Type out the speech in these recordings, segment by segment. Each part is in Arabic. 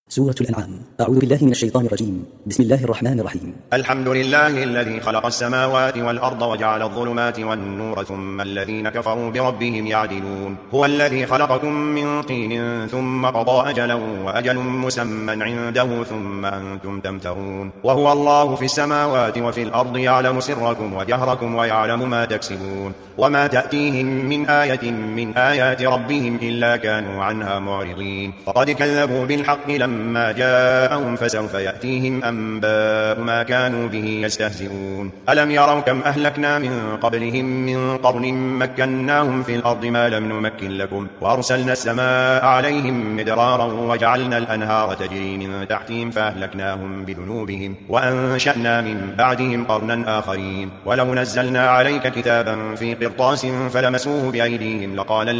سورة الأنعام. أعوذ بالله من الشيطان الرجيم. بسم الله الرحمن الرحيم. الحمد لله الذي خلق السماوات والأرض وجعل الظلمات والنور ثم الذين كفروا بربهم يعدلون. هو الذي خلقكم من طين ثم قضى أجلا وأجل مسمى عنده ثم أنتم تمترون. وهو الله في السماوات وفي الأرض يعلم سركم وجهركم ويعلم ما تكسبون. وما تأتيهم من آية من آيات ربهم إلا كانوا عنها معرضين. فقد كذبوا بالحق لما جاءهم فسوف يأتيهم أنباء ما كانوا به يستهزئون. ألم يروا كم أهلكنا من قبلهم من قرن مكناهم في الأرض ما لم نمكن لكم وأرسلنا السماء عليهم مدرارا وجعلنا الأنهار تجري من تحتهم فأهلكناهم بذنوبهم وأنشأنا من بعدهم قرنا آخرين. ولو نزلنا عليك كتابا في قرطاس فلمسوه بأيديهم لقال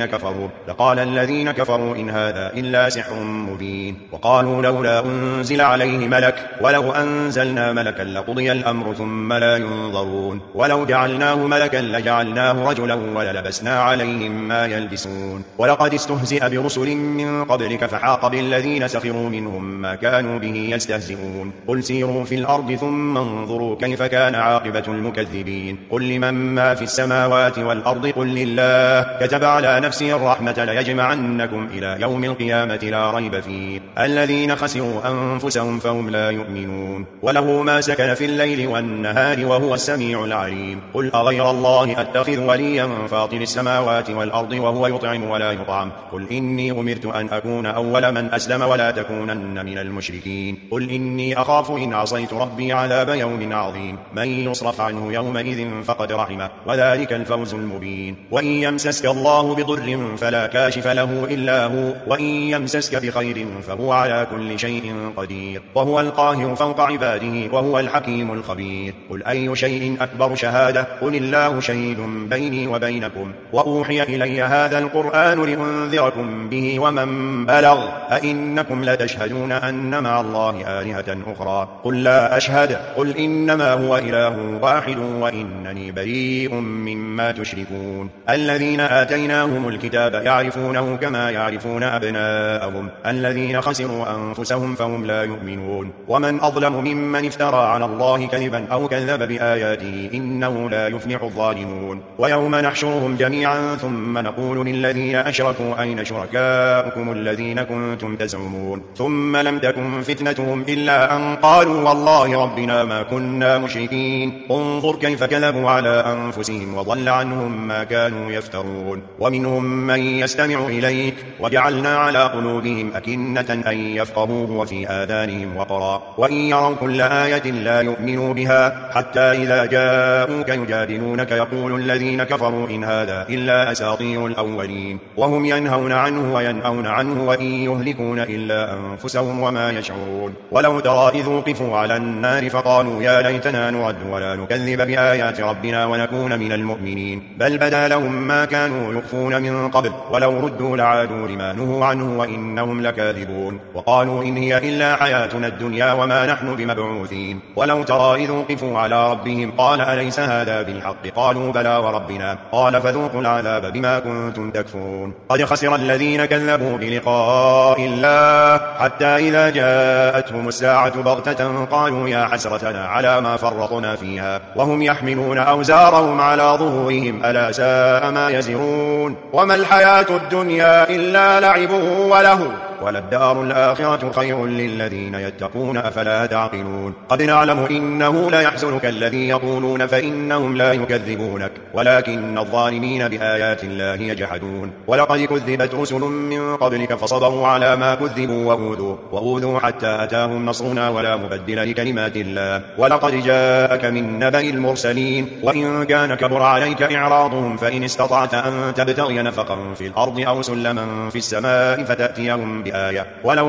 الذين كفروا إن هذا إلا سحر مبين. وقالوا لولا أنزل عليه ملك ولو أنزلنا ملكا لقضي الأمر ثم لا ينظرون. ولو جعلناه ملكا لجعلناه رجلا وللبسنا عليهم ما يلبسون. ولقد استهزئ برسل من قبلك فحاق بالذين سخروا منهم ما كانوا به يستهزئون. قل سيروا في الأرض ثم انظروا كيف كان عاقبة المكذبين. قل لمن ما في السماوات والأرض قل لله كتب على نفسه الرحمة ليجمعنكم إلى يوم القيامة لا ريب فيه الذين خسروا أنفسهم فهم لا يؤمنون. وله ما سكن في الليل والنهار وهو السميع العليم. قل أغير الله أتخذ وليا فاطر السماوات والأرض وهو يطعم ولا يطعم. قل إني أمرت أن أكون أول من أسلم ولا تكونن من المشركين. قل إني أخاف إن عصيت ربي عذاب يوم عظيم. من يصرف عنه يومئذ فقد رحمه وذلك الفوز المبين. وإن يمسسك الله بضر فلا كاشف له إلا هو وإن يمسسك بخير فهو على كل شيء قدير وهو القاهر فوق عباده وهو الحكيم الخبير. قل أي شيء أكبر شهادة قل الله شهيد بيني وبينكم وأوحي إلي هذا القرآن لأنذركم به ومن بلغ أئنكم لتشهدون أن مع الله آلهة أخرى قل لا أشهد قل إنما هو إله واحد وإنني بريء مما تشركون. الذين آتيناهم الكتاب يعرفونه كما يعرفون أبناءهم الذين خسروا أنفسهم فهم لا يؤمنون. ومن أظلم ممن افترى على الله كذبا أو كذب بآياته إنه لا يفلح الظالمون. ويوم نحشرهم جميعا ثم نقول للذين أشركوا أين شركاؤكم الذين كنتم تزعمون ثم لم تكن فتنتهم إلا أن قالوا والله ربنا ما كنا مشركين. انظر كيف كذبوا على أنفسهم وضل عنهم ما كانوا يفترون. ومنهم من يستمع إليك وجعلنا على قلوبهم أكنة أن يفقهوه وفي آذانهم وقرا وإن يروا كل آية لا يؤمنوا بها حتى إذا جاءوك يجادلونك يقول الذين كفروا إن هذا إلا أساطير الأولين. وهم ينهون عنه وينأون عنه وإن يهلكون إلا أنفسهم وما يشعرون. ولو ترى إذ وقفوا على النار فقالوا يا ليتنا نرد ولا نكذب بآيات ربنا ونكون من المؤمنين بل بدا لهم ما كانوا يخفون من قبل ولو ردوا لعادوا لما نهوا عنه وإنهم لكاذبون. وقالوا إن هي إلا حياتنا الدنيا وما نحن بمبعوثين. ولو ترى إذ وقفوا على ربهم قال أليس هذا بالحق قالوا بلى وربنا قال فذوقوا العذاب بما كنتم تكفرون. قد خسر الذين كذبوا بلقاء الله حتى إذا جاءتهم الساعة بغتة قالوا يا حسرتنا على ما فرطنا فيها وهم يحملون أوزارهم على ظهورهم ألا ساء ما يزرون. وما الحياة الدنيا إلا لعب وله وللدار الآخرة خير للذين يتقون أفلا تعقلون. قد نعلم إنه لا يحزنك الذي يقولون فإنهم لا يكذبونك ولكن الظالمين بآيات الله يجحدون. ولقد كذبت رسل من قبلك فصبروا على ما كذبوا وأوذوا حتى أتاهم نصرنا ولا مبدل لكلمات الله. ولقد جاءك من نبأ المرسلين وإن كان كبر عليك إعراضهم فإن استطعت أن تبتغي نفقا في الأرض أو سلما في السماء فتأتيهم بآية ولو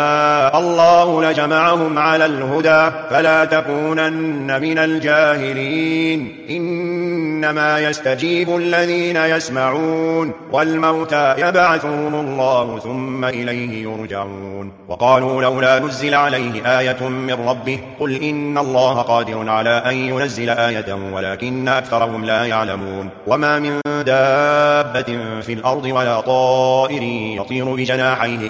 شاء الله لجمعهم على الهدى فلا تكونن من الجاهلين. إنما يستجيب الذين يسمعون والموتى يبعثهم الله ثم إليه يرجعون. وقالوا لولا نزل عليه آية من ربه قل إن الله قادر على أن ينزل آية ولكن أكثرهم لا يعلمون. وما من دابة في الأرض ولا طائر يطير بجناحيه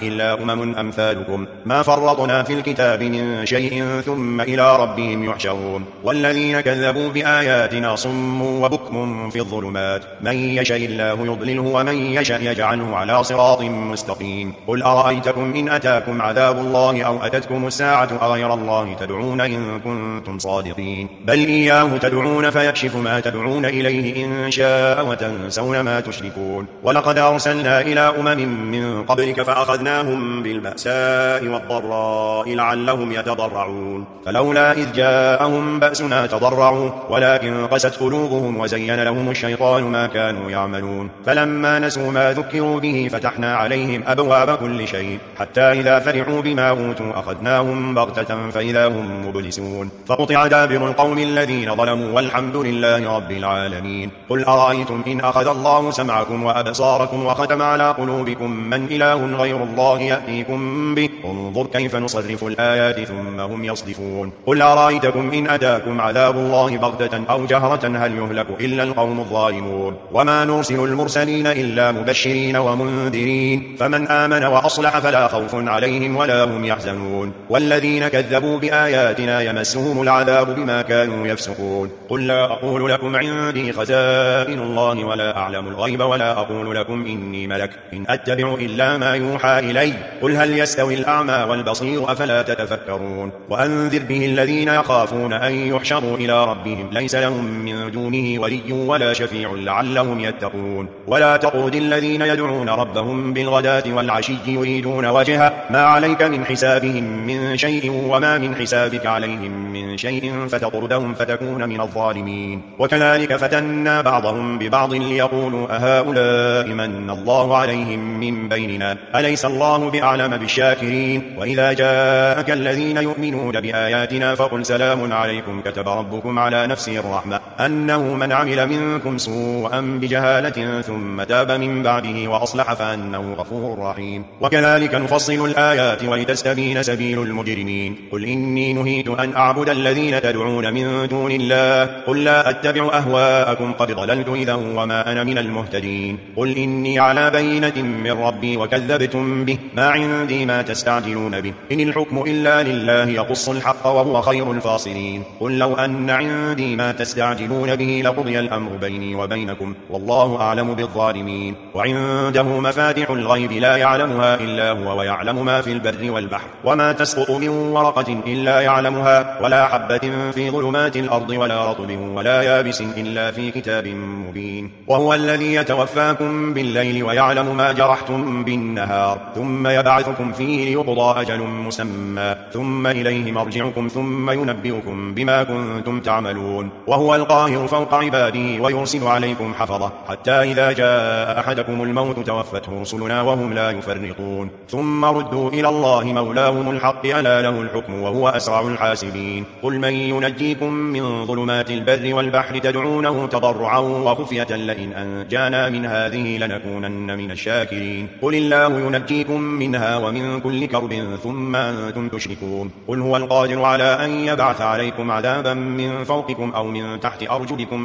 إلا أمثالكم ما فرطنا في الكتاب من شيء ثم إلى ربهم يحشرون والذين كذبوا بآياتنا صم وبكم في الظلمات من يشاء الله يضلله ومن يشاء يجعله على صراط مستقيم قل أرأيتكم إن أتاكم عذاب الله أو أتتكم الساعة أغير الله تدعون إن كنتم صادقين بل إياه تدعون فيكشف ما تدعون إليه إن شاء وتنسون ما تشركون ولقد أرسلنا إلى من قبلك فأخذناهم بالبأساء والضراء لعلهم يتضرعون فلولا إذ جاءهم بأسنا تضرعوا ولكن قست قلوبهم وزين لهم الشيطان ما كانوا يعملون فلما نسوا ما ذكروا به فتحنا عليهم أبواب كل شيء حتى إذا فرحوا بما أوتوا أخذناهم بغتة فإذا هم مبلسون فقطع دابر القوم الذين ظلموا والحمد لله رب العالمين قل أرأيتم إن أخذ الله سمعكم وأبصاركم وختم على قلوبكم من إله غير الله يأتيكم به انظر كيف نصرف الآيات ثم هم يصدفون قل أرأيتكم إن أتاكم عذاب الله بغتة أو جهرة هل يهلك إلا القوم الظالمون وما نرسل المرسلين إلا مبشرين ومنذرين فمن آمن وأصلح فلا خوف عليهم ولا هم يحزنون والذين كذبوا بآياتنا يمسهم العذاب بما كانوا يفسقون قل لا أقول لكم عندي خزائن الله ولا أعلم الغيب ولا أقول لكم إني ملك إن أتبع إلا ما يوحى إلي قل هل يستوي الأعمى والبصير أفلا تتفكرون وأنذر به الذين يخافون أن يحشروا إلى ربهم ليس لهم من دونه ولي ولا شفيع لعلهم يتقون ولا تطرد الذين يدعون ربهم بالغداة والعشي يريدون وجهه ما عليك من حسابهم من شيء وما من حسابك عليهم من شيء فتطردهم فتكون من الظالمين وكذلك فتنا بعضهم ببعض ليقولوا أهؤلاء من الله عليهم من بيننا أليس الله بأعلم بالشاكرين وإذا جاءك الذين يؤمنون بآياتنا فقل سلام عليكم كتب ربكم على نفسه الرحمة أنه من عمل منكم سوءا بجهالة ثم تاب من بعده وأصلح فأنه غفور رحيم وكذلك نفصل الآيات ولتستبين سبيل المجرمين قل إني نهيت أن أعبد الذين تدعون من دون الله قل لا أتبع أهواءكم قد ضللت إذا وما أنا من المهتدين قل إني على بينة من ربي وكذبتم به ما عندي ما تستعجلون به إن الحكم إلا لله يقص الحق وهو خير الفاصلين قل لو أن عندي ما تستعجلون به لقضي الأمر بيني وبينكم والله أعلم بالظالمين وعنده مفاتح الغيب لا يعلمها إلا هو ويعلم ما في البر والبحر وما تسقط من ورقة إلا يعلمها ولا حبة في ظلمات الأرض ولا رطب ولا يابس إلا في كتاب مبين وهو الذي يتوفاكم بالليل ويعلم ما جرحتم بالنهار ثم يبعثكم فيه ليقضى أجل مسمى ثم إليه مرجعكم ثم ينبئكم بما كنتم تعملون وهو القاهر فوق عباده ويرسل عليكم حفظة حتى إذا جاء أحدكم الموت توفته رسلنا وهم لا يفرطون ثم ردوا إلى الله مولاهم الحق ألا له الحكم وهو أسرع الحاسبين قل من ينجيكم من ظلمات البر والبحر تدعونه تضرعا وخفية لئن أنجانا من هذه لنكونن من الشاكرين قل الله ينجيكم منها ومن كل كرب ثم أنتم تشركون قل هو القادر على أن يبعث عليكم عذابا من فوقكم أو من تحت أرجلكم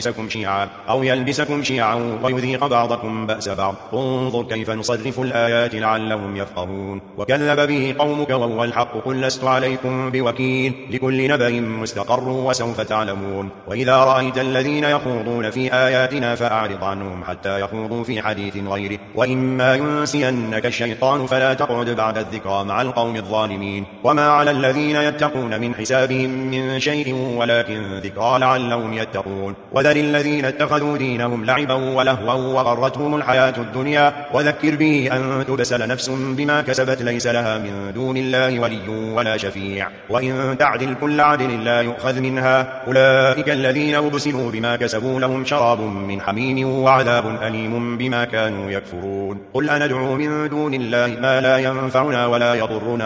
أو يلبسكم شيعا ويذيق بعضكم بأس بعض انظر كيف نصرف الآيات لعلهم يفقهون وكذب به قومك وهو الحق قل لست عليكم بوكيل لكل نبأ مستقر وسوف تعلمون وإذا رأيت الذين يخوضون في آياتنا فأعرض عنهم حتى يخوضوا في حديث غيره وإما ينسينك الشيطان فلا تقعد بعد الذكرى مع القوم الظالمين وما على الذين يتقون من حسابهم من شيء ولكن ذكرى لعلهم يتقون وذر الذين اتخذوا دينهم لعبا ولهوا وغرتهم الحياة الدنيا وذكر به أن تبسل نفس بما كسبت ليس لها من دون الله ولي ولا شفيع وإن تعدل كل عدل لا يؤخذ منها أولئك الذين أبسلوا بما كسبوا لهم شراب من حميم وعذاب أليم بما كانوا يكفرون قل أندعو من دون الله ما لا ينفعنا ولا يضرنا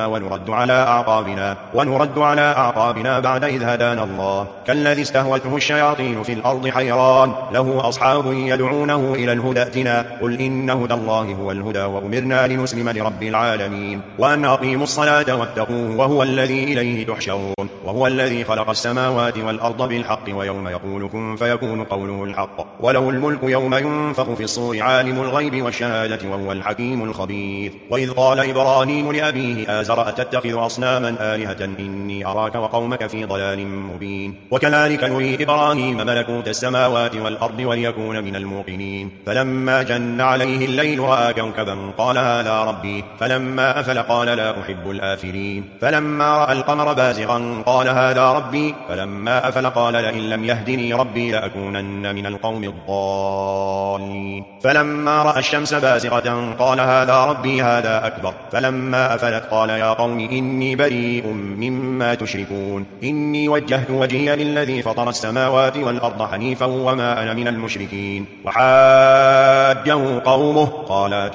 ونرد على أعقابنا بعد إذ هدانا الله كالذي استهوته الشياطين في الأرض حيران له أصحاب يدعونه إلى الهدى ائتنا قل إن هدى الله هو الهدى وأمرنا لنسلم لرب العالمين وأن أقيموا الصلاة واتقوه وهو الذي إليه تحشرون وهو الذي خلق السماوات والأرض بالحق ويوم يقول كن فيكون قوله الحق وله الملك يوم ينفخ في الصور عالم الغيب والشهادة وهو الحكيم الخبير بصير. وإذ قال إبراهيم لأبيه آزر أتتخذ أصناما آلهة إني أراك وقومك في ضلال مبين. وكذلك نري إبراهيم ملكوت السماوات والأرض وليكون من الموقنين. فلما جن عليه الليل رأى كوكبا قال هذا ربي فلما أفل قال لا أحب الآفلين. فلما رأى القمر بازغا قال هذا ربي فلما أفل قال لئن لم يهدني ربي لأكونن من القوم الضالين. فلما رأى الشمس بازغة قال هذا ربي هذا أكبر. فلما أفلت قال يا قوم إني بريء مما تشركون إني وجهت وجهي للذي فطر السماوات والأرض حنيفا وما أنا من المشركين. وحاجه قومه قال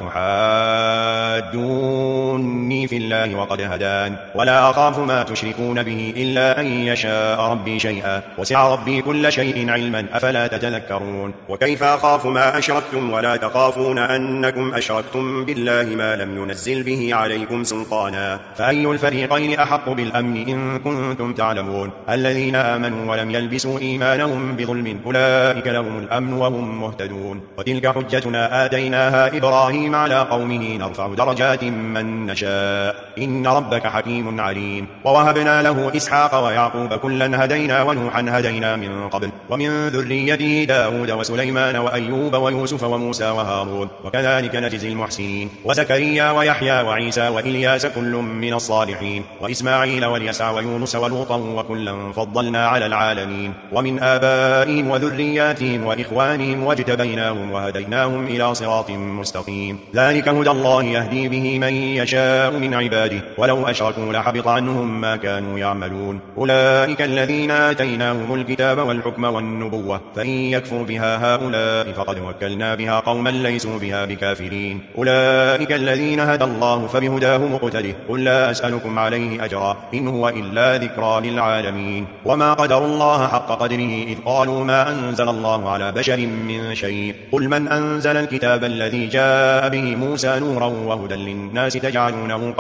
تحاجوني في الله وقد هدان ولا أخاف ما تشركون به إلا أن يشاء ربي شيئا وسع ربي كل شيء علما أفلا تتذكرون. وكيف أخاف ما أشركتم ولا تخافون أنكم أشركتم بالله ما لم ينزل به عليكم سلطانا فأي الفريقين أحق بالأمن إن كنتم تعلمون. الذين آمنوا ولم يلبسوا إيمانهم بظلم أولئك لهم الأمن وهم مهتدون. وتلك حجتنا آتيناها إبراهيم على قومه نرفع درجات من نشاء إن ربك حكيم عليم. ووهبنا له إسحاق ويعقوب كلا هدينا ونوحا هدينا من قبل ومن ذريته داود وسليمان وأيوب ويوسف وموسى وهارون وكذلك نجزي المحسنين. وزكريا ويحيى وعيسى وإلياس كل من الصالحين وإسماعيل واليسع ويونس ولوطا وكلا فضلنا على العالمين. ومن آبائهم وذرياتهم وإخوانهم واجتبيناهم وهديناهم إلى صراط مستقيم. ذلك هدى الله يهدي به من يشاء من عباده ولو أشركوا لحبط عنهم ما كانوا يعملون. أولئك الذين آتيناهم الكتاب والحكم والنبوة فإن يكفر بها هؤلاء فقد وكلنا بها قوما ليسوا بها بكافرين. أولئك الذين هدى الله فبهداه مقتده قل لا أسألكم عليه أجرا إن هو إلا ذكرى للعالمين. وما قدروا الله حق قدره إذ قالوا ما أنزل الله على بشر من شيء قل من أنزل الكتاب الذي جاء به موسى نورا وهدى للناس تجعلونه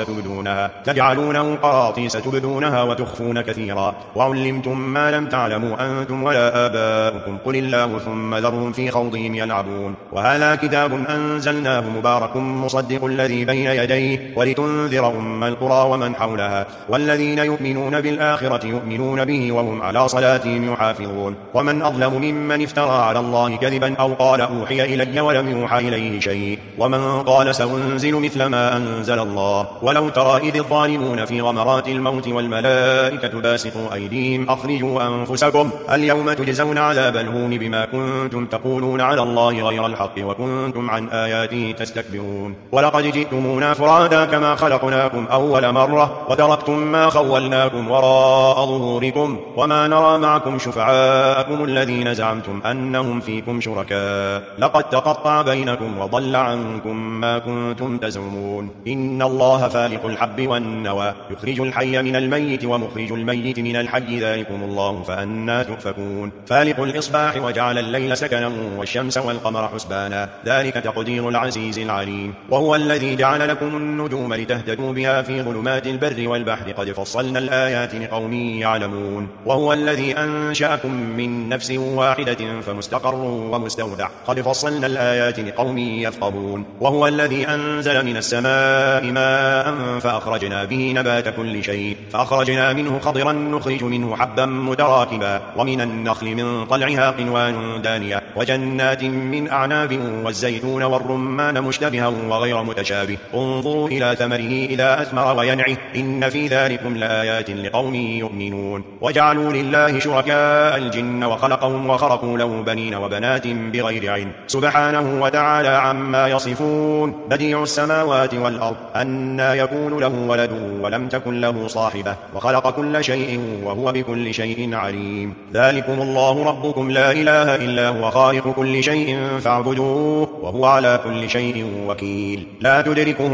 قراطيس تبدونها وتخفون كثيرا وعلمتم ما لم تعلموا أنتم ولا آباؤكم قل الله ثم ذرهم في خوضهم يلعبون. وهذا كتاب أنزلناه مبارك مصدق الذي بين يديه ولتنذر أم القرى ومن حولها والذين يؤمنون بالآخرة يؤمنون به وهم على صلاتهم يحافظون. ومن أظلم ممن افترى على الله كذبا أو قال أوحي إلي ولم يوحى إليه شيء ومن قال سأنزل مثل ما أنزل الله. ولو ترى إذ الظالمون في غمرات الموت والملائكة باسطوا أيديهم أخرجوا أنفسكم اليوم تجزون عذاب الهون بما كنتم تقولون على الله غير الحق وكنتم عن آياته تستكبرون. ولقد جئتمونا فرادا كما خلقناكم أول مرة وتركتم ما خولناكم وراء ظهوركم وما نرى معكم شفعاءكم الذين زعمتم أنهم فيكم شركاء لقد تقطع بينكم وضل عنكم ما كنتم تزعمون. إن الله فالق الحب والنوى يخرج الحي من الميت ومخرج الميت من الحي ذلكم الله فأنا تؤفكون. فالق الإصباح وجعل الليل سكنا والشمس والقمر حسبانا ذلك تقدير العزيز العليم. وهو الذي جعل لكم النجوم لتهتدوا بها في ظلمات البر والبحر قد فصلنا الآيات لقوم يعلمون. وهو الذي أنشأكم من نفس واحدة فمستقر ومستودع قد فصلنا الآيات لقوم يفقهون. وهو الذي أنزل من السماء ماء فأخرجنا به نبات كل شيء فأخرجنا منه خضرا نخرج منه حبا متراكبا ومن النخل من طلعها قنوان دانية وجنات من أعناب والزيتون والرمان مشتبها وغير متشابه انظروا إلى ثمره إذا أثمر وينعه إن في ذلكم لآيات لقوم يؤمنون. وجعلوا لله شركاء الجن وخلقهم وخرقوا له بنين وبنات بغير علم سبحانه وتعالى عما يصفون. بديع السماوات والأرض أنى يكون له ولد ولم تكن له صاحبة وخلق كل شيء وهو بكل شيء عليم. ذلكم الله ربكم لا إله إلا هو خالق كل شيء فاعبدوه وهو على كل شيء وكيل. لا تدركه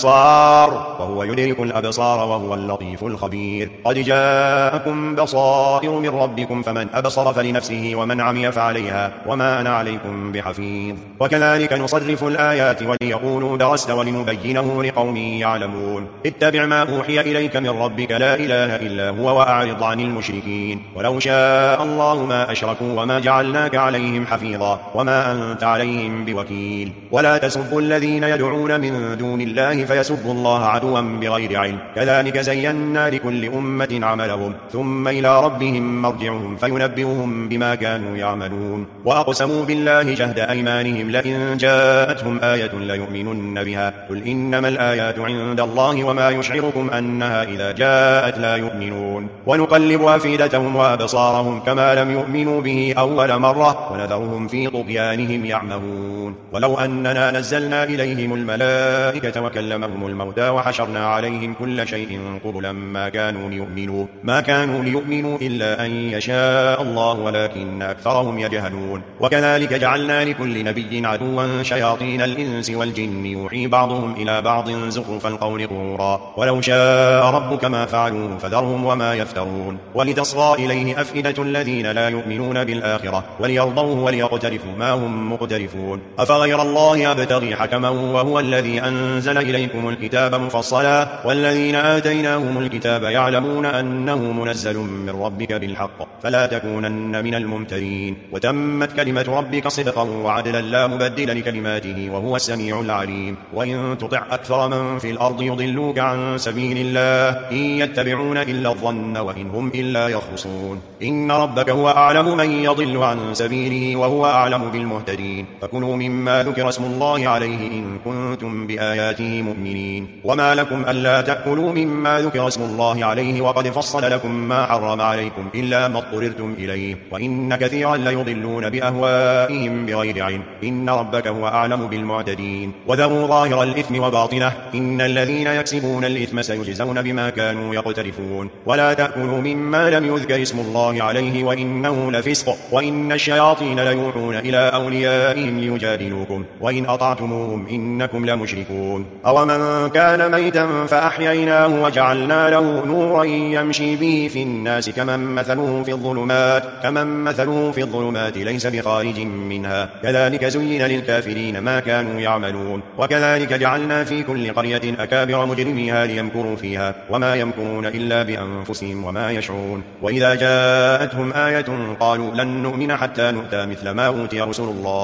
الأبصار وهو يدرك الأبصار وهو اللطيف الخبير. قد جاءكم بصائر من ربكم فمن أبصر فلنفسه ومن عمي فعليها وما أنا عليكم بحفيظ. وكذلك نصرف الآيات وليقولوا درست ولنبينه لقوم يعلمون. اتبع ما أوحي إليك من ربك لا إله إلا هو وأعرض عن المشركين. ولو شاء الله ما أشركوا وما جعلناك عليهم حفيظا وما أنت عليهم بوكيل. ولا تسبوا الذين يدعون يدعون من دون الله فيسبوا الله عدوا بغير علم كذلك زينا لكل أمة عملهم ثم إلى ربهم مرجعهم فينبئهم بما كانوا يعملون وأقسموا بالله جهد أيمانهم لئن جاءتهم آية ليؤمنن بها قل إنما الآيات عند الله وما يشعركم أنها إذا جاءت لا يؤمنون ونقلب أفئدتهم وأبصارهم كما لم يؤمنوا به أول مرة ونذرهم في طغيانهم يعمهون ولو أننا نزلنا إليهم الملائكة وكلمهم الموتى وحشرنا عليهم كل شيء قبلا ما كانوا ليؤمنوا إلا أن يشاء الله ولكن أكثرهم يجهلون وكذلك جعلنا لكل نبي عدوا شياطين الإنس والجن يوحي بعضهم إلى بعض زخرف القول غرورا ولو شاء ربك ما فعلوه فذرهم وما يفترون ولتصغى إليه أفئدة الذين لا يؤمنون بالآخرة وليرضوه وليقترفوا ما هم مقترفون أفغير الله أبتغي حكما وهو الذي أنزل إليكم الكتاب مفصلا والذين آتيناهم الكتاب يعلمون أنه منزل من ربك بالحق فلا تكونن من الممترين وتمت كلمة ربك صدقا وعدلا لا مبدل لكلماته وهو السميع العليم وإن تطع أكثر من في الأرض يضلوك عن سبيل الله إن يتبعون إلا الظن وإن هم إلا يخرصون إن ربك هو أعلم من يضل عن سبيله وهو أعلم بالمهتدين فكلوا مما ذكر اسم الله عليه إن كنتم بآياته مؤمنين وما لكم ألا تأكلوا مما ذكر اسم الله عليه وقد فصل لكم ما حرم عليكم إلا ما اضطررتم إليه وإن كثيرا ليضلون بأهوائهم بغير علم إن ربك هو أعلم بالمعتدين وذروا ظاهر الإثم وباطنه إن الذين يكسبون الإثم سيجزون بما كانوا يقترفون ولا تأكلوا مما لم يذكر اسم الله عليه وإنه لفسق وإن الشياطين ليوحون إلى أوليائهم ليجادلوكم وإن أطعتموهم إنكم لمشركون أومن كان ميتا فأحييناه وجعلنا له نورا يمشي به في الناس كمن مثله في الظلمات ليس بخارج منها كذلك زين للكافرين ما كانوا يعملون وكذلك جعلنا في كل قرية أكابر مجرميها ليمكروا فيها وما يمكرون إلا بأنفسهم وما يشعرون وإذا جاءتهم آية قالوا لن نؤمن حتى نؤتى مثل ما أوتي رسل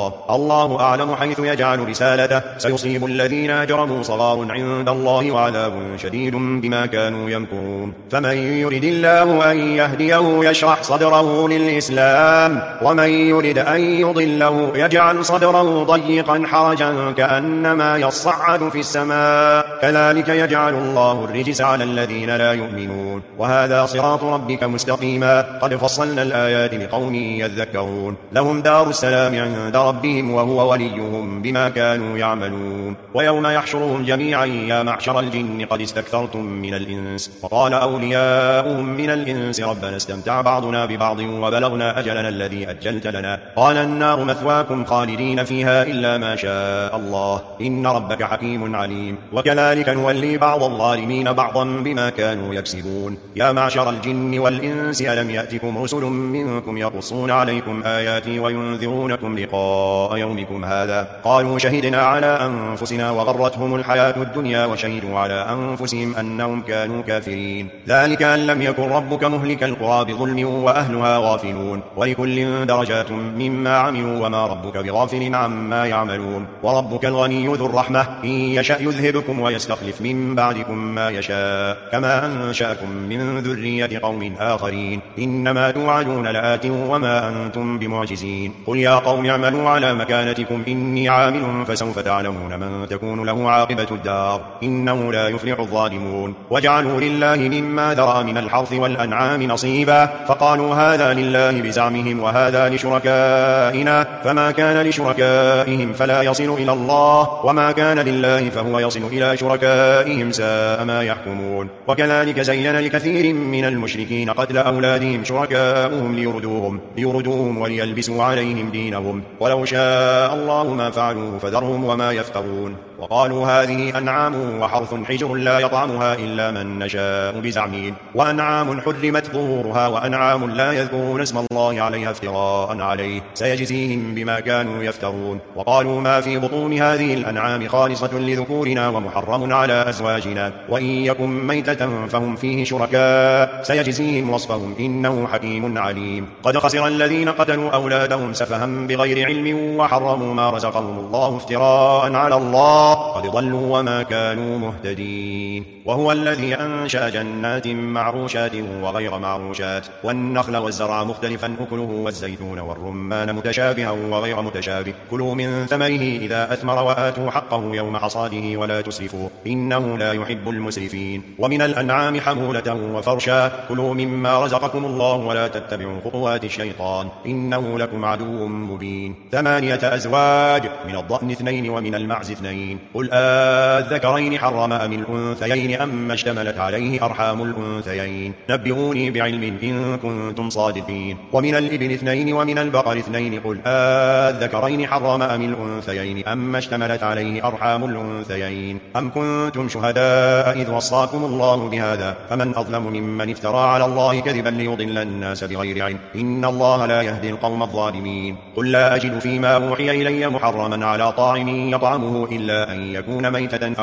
الله أعلم حيث يجعل رسالته سيصيب الذين أجرموا صغار عند الله وعذاب شديد بما كانوا يمكرون فمن يرد الله أن يهديه يشرح صدره للإسلام ومن يرد أن يضله يجعل صدره ضيقا حرجا كأنما يصعد في السماء كذلك يجعل الله الرجس على الذين لا يؤمنون وهذا صراط ربك مستقيما قد فصلنا الآيات لقوم يذكرون لهم دار السلام عند ربهم وهو وليهم بما كانوا يعملون ويوم يحشرهم جميعا يا معشر الجن قد استكثرتم من الإنس وقال أولياؤهم من الإنس ربنا استمتع بعضنا ببعض وبلغنا أجلنا الذي أجلت لنا قال النار مثواكم خالدين فيها إلا ما شاء الله إن ربك حكيم عليم وكذلك نولي بعض الظالمين بعضا بما كانوا يكسبون يا معشر الجن والإنس ألم يأتكم رسل منكم يقصون عليكم آياتي وينذرونكم لقاء يومكم هذا قالوا شهدنا على أنفسنا وغرتهم الحياة الدنيا وشهدوا على أنفسهم أنهم كانوا كافرين ذلك أن لم يكن ربك مهلك القرى بظلم وأهلها غافلون ولكل درجات مما عملوا وما ربك بغافل عما يعملون وربك الغني ذو الرحمة إن يشأ يذهبكم ويستخلف من بعدكم ما يشاء كما أنشأكم من ذرية قوم آخرين إنما توعدون لآت وما أنتم بمعجزين قل يا قوم اعملوا على مكانتكم إني عامل فسوف تعلمون من تكون له عاقبة الدار إنه لا يفلح الظالمون وجعلوا لله مما ذرأ من الحرث والأنعام نصيبا فقالوا هذا لله بزعمهم وهذا لشركائنا فما كان لشركائهم فلا يصل إلى الله وما كان لله فهو يصل إلى شركائهم ساء ما يحكمون وكذلك زين لكثير من المشركين قتل أولادهم شركاؤهم ليردوهم وليلبسوا عليهم دينهم ولو شاء الله ما فعلوه فذرهم وما يفترون وقالوا هذه أنعام وحرث حجر لا يطعمها إلا من نشاء بزعمهم وأنعام حرمت ظهورها وأنعام لا يذكرون اسم الله عليها افتراء عليه سيجزيهم بما كانوا يفترون وقالوا ما في بطون هذه الأنعام خالصة لذكورنا ومحرم على أزواجنا وإن يكن ميتة فهم فيه شركاء سيجزيهم وصفهم إنه حكيم عليم قد خسر الذين قتلوا أولادهم سفها بغير علم وحرموا ما رزقهم الله افتراء على الله قد ضلوا وما كانوا مهتدين. وهو الذي أنشأ جنات معروشات وغير معروشات والنخل والزرع مختلفا أكله والزيتون والرمان متشابها وغير متشابه كلوا من ثمره إذا أثمر وآتوا حقه يوم حصاده ولا تسرفوا إنه لا يحب المسرفين. ومن الأنعام حمولة وفرشا كلوا مما رزقكم الله ولا تتبعوا خطوات الشيطان إنه لكم عدو مبين. 8 أزواج من الضأن 2 ومن المعز 2 قل الذكرين حرم أم الأنثيين أما اشتملت عليه أرحام الأنثيين نبئوني بعلم إن كنتم صادقين. ومن الإبل 2 ومن البقر 2 قل الذكرين حرم أم الأنثيين أما اشتملت عليه أرحام الأنثيين أم كنتم شهداء إذ وصاكم الله بهذا فمن أظلم ممن افترى على الله كذبا ليضل الناس بغير علم إن الله لا يهدي القوم الظالمين. قل لا أجد فيما أوحي إلي محرما على طاعم يطعمه إلا أن يكون ميتة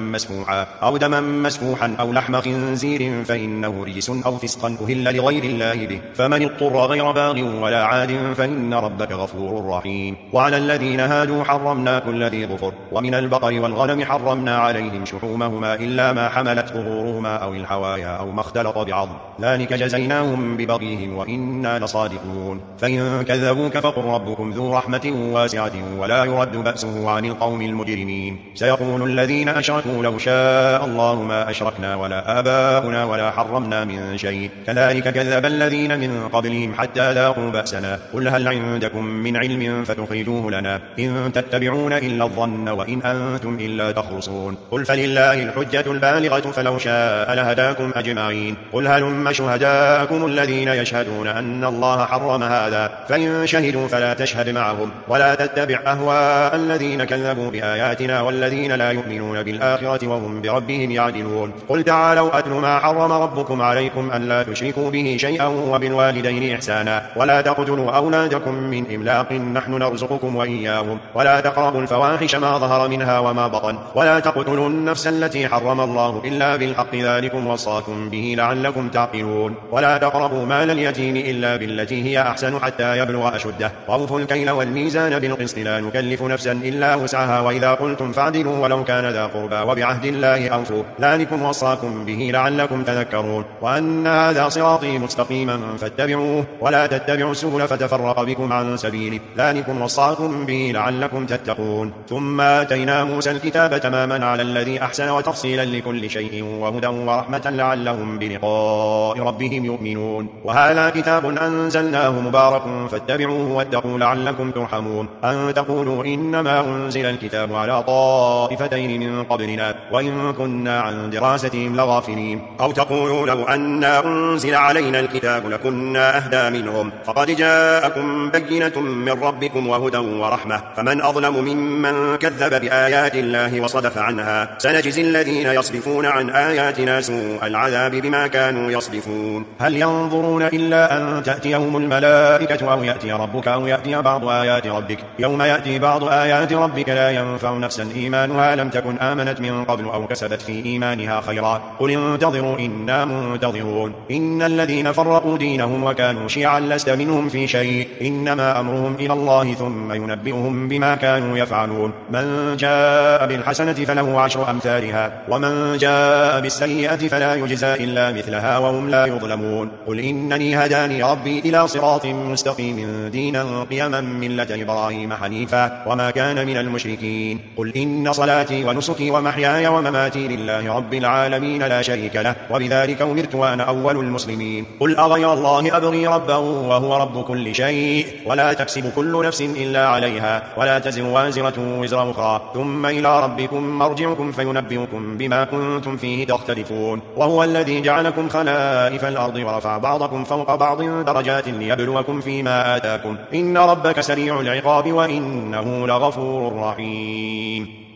أو دما مسفوحا أو لحم خنزير فإنه رجس أو فسقا أهل لغير الله به فمن اضطر غير باغ ولا عاد فإن ربك غفور رحيم. وعلى الذين هادوا حرمنا كل ذي ظفر ومن البقر والغنم حرمنا عليهم شحومهما إلا ما حملت ظهورهما أو الحوايا أو ما اختلط بعظم ذلك جزيناهم ببغيهم وإنا لصادقون. فإن كذبوك فقل ربكم ذو رحمة واسعة ولا يرد بأسه عن القوم المجرمين. سيقول الذين أشركوا لو شاء الله ما أشركنا ولا آباؤنا ولا حرمنا من شيء كذلك كذب الذين من قبلهم حتى ذاقوا بأسنا قل هل عندكم من علم فتخرجوه لنا إن تتبعون إلا الظن وإن أنتم إلا تخرصون. قل فلله الحجة البالغة فلو شاء لهداكم أجمعين. قل هلم شهداءكم الذين يشهدون أن الله حرم هذا فإن شهدوا فلا تشهد معهم ولا تتبع أهواء الذين كذبوا بآياتنا والذين لا يؤمنون بالآخرة وهم بربهم يعدلون. قل تعالوا أتل ما حرم ربكم عليكم ألا تشركوا به شيئا وبالوالدين إحسانا ولا تقتلوا أولادكم من إملاق نحن نرزقكم وإياهم ولا تقربوا الفواحش ما ظهر منها وما بطن ولا تقتلوا النفس التي حرم الله إلا بالحق ذلكم وصاكم به لعلكم تعقلون. ولا تقربوا مال اليتيم إلا بالتي هي أحسن حتى يبلغ أشده وأوفوا الكيل والميزان بالقسط لا نكلف نفسا إلا وسعها وإذا قلتم فاعدلوا ولو كان ذا قربى وبعهد الله أوفوا ذلكم وصاكم به لعلكم تذكرون. وأن هذا صراطي مستقيما فاتبعوه ولا تتبعوا السبل فتفرق بكم عن سبيله ذلكم وصاكم به لعلكم تتقون. ثم آتينا موسى الكتاب تماما على الذي أحسن وتفصيلا لكل شيء وهدى ورحمة لعلهم بلقاء ربهم يؤمنون. وهذا كتاب أنزلناه مبارك فاتبعوه واتقوا لعلكم ترحمون. أن تقولوا إنما أنزل الكتاب على طائفتين من قبلنا وإن كنا عن دراستهم لغافلين أو تقولوا لو أنا أنزل علينا الكتاب لكنا أهدى منهم فقد جاءكم بينة من ربكم وهدى ورحمة فمن أظلم ممن كذب بآيات الله وصدف عنها سنجزي الذين يصدفون عن آياتنا سوء العذاب بما كانوا يصدفون. هل ينظرون إلا أن تأتيهم الملائكة أو يأتي ربك أو يأتي بعض آيات ربك يوم يأتي بعض آيات ربك لا ينفع نفسا إيمانها لم تكن آمنت من قبل أو كسبت في إيمانها خيرا قل انتظروا إنا منتظرون. إن الذين فرقوا دينهم وكانوا شيعا لست منهم في شيء إنما أمرهم إلى الله ثم ينبئهم بما كانوا يفعلون. من جاء بالحسنة فله 10 أمثالها ومن جاء بالسيئة فلا يجزى إلا مثلها وهم لا يظلمون. قل إنني هداني ربي إلى صراط مستقيم دينا قيما ملة إبراهيم حنيفا وما كان من المشركين. قل إن صلاتي ونسكي ومحياي ومماتي لله رب العالمين لا شريك له وبذلك أمرت وأنا أول المسلمين. قل أغير الله أبغي ربا وهو رب كل شيء ولا تكسب كل نفس إلا عليها ولا تزر وازرة وزر أخرى ثم إلى ربكم مرجعكم فينبئكم بما كنتم فيه تختلفون. وهو الذي جعلكم خلائف الأرض ورفع بعضكم فوق بعض درجات ليبلوكم فيما آتاكم إن ربك سريع العقاب وإنه لغفور رحيم.